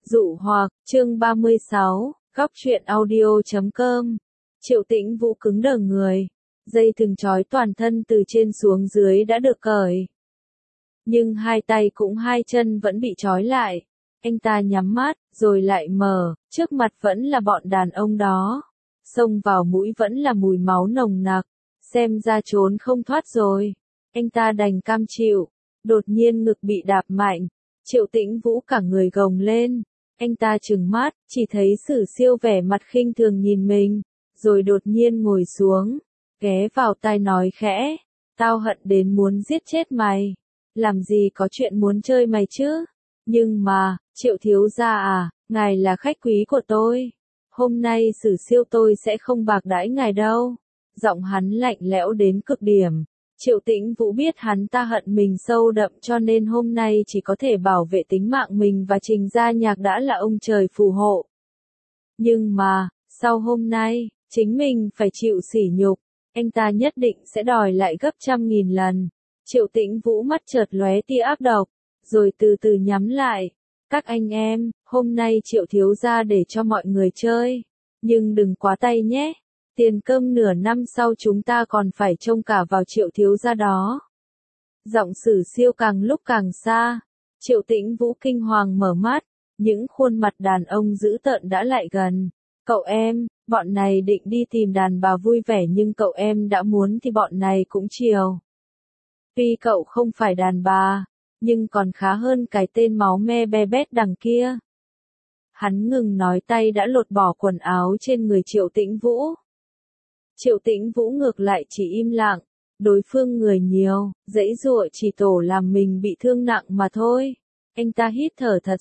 Dụ hoặc, chương 36, góc truyện audio.com. Triệu Tĩnh Vũ cứng đờ người. Dây thừng trói toàn thân từ trên xuống dưới đã được cởi. Nhưng hai tay cũng hai chân vẫn bị trói lại. Anh ta nhắm mắt, rồi lại mở, trước mặt vẫn là bọn đàn ông đó. Xông vào mũi vẫn là mùi máu nồng nặc. Xem ra trốn không thoát rồi. Anh ta đành cam chịu. Đột nhiên ngực bị đạp mạnh. Triệu Tĩnh Vũ cả người gồng lên. Anh ta trừng mắt, chỉ thấy Sử Siêu vẻ mặt khinh thường nhìn mình, rồi đột nhiên ngồi xuống, ghé vào tai nói khẽ, tao hận đến muốn giết chết mày, làm gì có chuyện muốn chơi mày chứ, nhưng mà, Triệu thiếu gia à, ngài là khách quý của tôi, hôm nay Sử Siêu tôi sẽ không bạc đãi ngài đâu, giọng hắn lạnh lẽo đến cực điểm. Triệu Tĩnh Vũ biết hắn ta hận mình sâu đậm cho nên hôm nay chỉ có thể bảo vệ tính mạng mình và Trình Gia Nhạc đã là ông trời phù hộ. Nhưng mà, sau hôm nay, chính mình phải chịu sỉ nhục, anh ta nhất định sẽ đòi lại gấp 100.000 lần. Triệu Tĩnh Vũ mắt chợt lóe tia ác độc, rồi từ từ nhắm lại. Các anh em, hôm nay Triệu thiếu gia để cho mọi người chơi, nhưng đừng quá tay nhé. Tiền cơm nửa năm sau chúng ta còn phải trông cả vào Triệu thiếu gia đó. Giọng Sử Siêu càng lúc càng xa. Triệu Tĩnh Vũ kinh hoàng mở mắt. Những khuôn mặt đàn ông dữ tợn đã lại gần. Cậu em, bọn này định đi tìm đàn bà vui vẻ nhưng cậu em đã muốn thì bọn này cũng chiều. Tuy cậu không phải đàn bà, nhưng còn khá hơn cái tên máu me be bét đằng kia. Hắn ngừng nói, tay đã lột bỏ quần áo trên người Triệu Tĩnh Vũ. Triệu Tĩnh Vũ ngược lại chỉ im lặng, đối phương người nhiều, giãy giụa chỉ tổ làm mình bị thương nặng mà thôi. Anh ta hít thở thật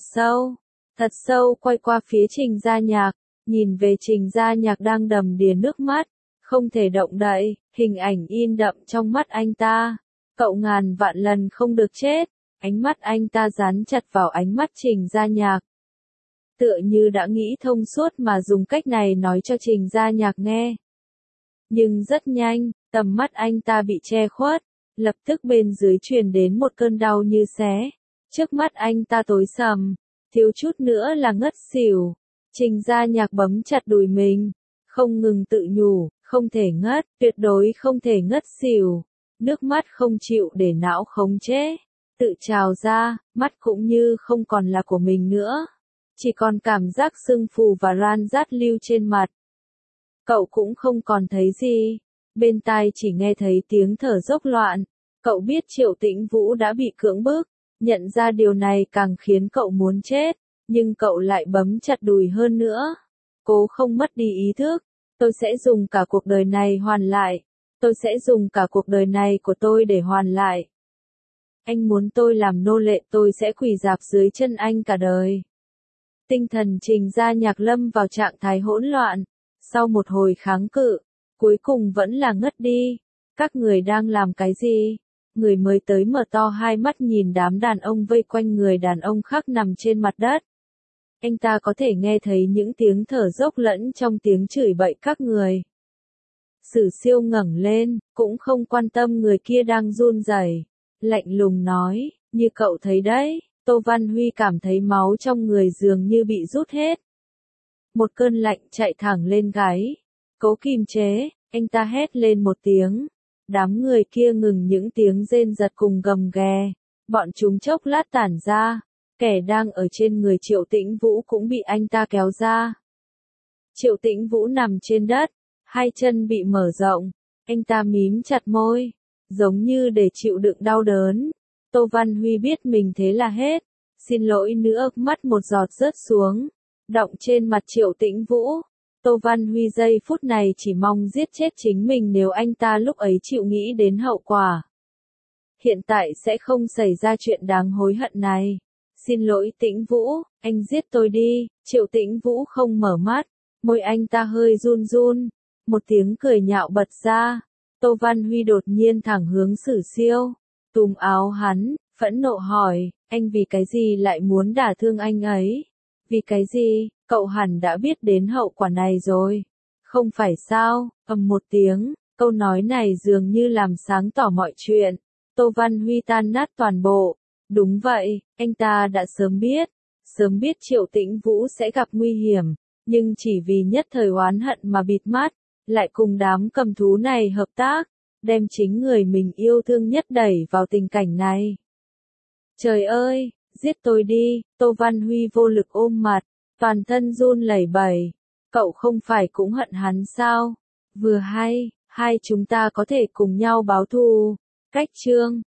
sâu quay qua phía Trình Gia Nhạc, nhìn về Trình Gia Nhạc đang đầm đìa nước mắt, không thể động đậy, hình ảnh in đậm trong mắt anh ta. Cậu ngàn vạn lần không được chết, ánh mắt anh ta dán chặt vào ánh mắt Trình Gia Nhạc. Tựa như đã nghĩ thông suốt mà dùng cách này nói cho Trình Gia Nhạc nghe. Nhưng rất nhanh, tầm mắt anh ta bị che khuất, lập tức bên dưới truyền đến một cơn đau như xé. Trước mắt anh ta tối sầm, thiếu chút nữa là ngất xỉu. Trình Gia Nhạc bấm chặt đùi mình, không ngừng tự nhủ, không thể ngất, tuyệt đối không thể ngất xỉu. Nước mắt không chịu để não khống chế, tự trào ra, mắt cũng như không còn là của mình nữa. Chỉ còn cảm giác sưng phù và ran rát lưu trên mặt. Cậu cũng không còn thấy gì, bên tai chỉ nghe thấy tiếng thở dốc loạn. Cậu biết Triệu Tĩnh Vũ đã bị cưỡng bức, nhận ra điều này càng khiến cậu muốn chết, nhưng cậu lại bấm chặt đùi hơn nữa. Cố không mất đi ý thức, tôi sẽ dùng cả cuộc đời này hoàn lại, tôi sẽ dùng cả cuộc đời này của tôi để hoàn lại. Anh muốn tôi làm nô lệ, tôi sẽ quỳ rạp dưới chân anh cả đời. Tinh thần Trình Gia Nhạc lâm vào trạng thái hỗn loạn. Sau một hồi kháng cự, cuối cùng vẫn là ngất đi. Các người đang làm cái gì? Người mới tới mở to hai mắt nhìn đám đàn ông vây quanh người đàn ông khác nằm trên mặt đất. Anh ta có thể nghe thấy những tiếng thở dốc lẫn trong tiếng chửi bậy các người. Sử Siêu ngẩng lên, cũng không quan tâm người kia đang run rẩy, lạnh lùng nói, như cậu thấy đấy, Tô Văn Huy cảm thấy máu trong người dường như bị rút hết. Một cơn lạnh chạy thẳng lên gáy. Cố kìm chế, anh ta hét lên một tiếng. Đám người kia ngừng những tiếng rên giật cùng gầm ghè. Bọn chúng chốc lát tản ra. Kẻ đang ở trên người Triệu Tĩnh Vũ cũng bị anh ta kéo ra. Triệu Tĩnh Vũ nằm trên đất, hai chân bị mở rộng. Anh ta mím chặt môi, giống như để chịu đựng đau đớn. Tô Văn Huy biết mình thế là hết. Xin lỗi nữa, mắt một giọt rớt xuống. Đọng trên mặt Triệu Tĩnh Vũ. Tô Văn Huy giây phút này chỉ mong giết chết chính mình nếu anh ta lúc ấy chịu nghĩ đến hậu quả. Hiện tại sẽ không xảy ra chuyện đáng hối hận này. Xin lỗi Tĩnh Vũ, anh giết tôi đi. Triệu Tĩnh Vũ không mở mắt, môi anh ta hơi run run. Một tiếng cười nhạo bật ra. Tô Văn Huy đột nhiên thẳng hướng Sử Siêu, túm áo hắn, phẫn nộ hỏi, anh vì cái gì lại muốn đả thương anh ấy? Vì cái gì, cậu hẳn đã biết đến hậu quả này rồi. Không phải sao, ầm một tiếng, câu nói này dường như làm sáng tỏ mọi chuyện. Tô Văn Huy tan nát toàn bộ. Đúng vậy, anh ta đã sớm biết. Sớm biết Triệu Tĩnh Vũ sẽ gặp nguy hiểm, nhưng chỉ vì nhất thời oán hận mà bịt mắt, lại cùng đám cầm thú này hợp tác, đem chính người mình yêu thương nhất đẩy vào tình cảnh này. Trời ơi, giết tôi đi, Tô Văn Huy vô lực ôm mặt, toàn thân run lẩy bẩy. Cậu không phải cũng hận hắn sao? Vừa hay, hai chúng ta có thể cùng nhau báo thù. Cách chương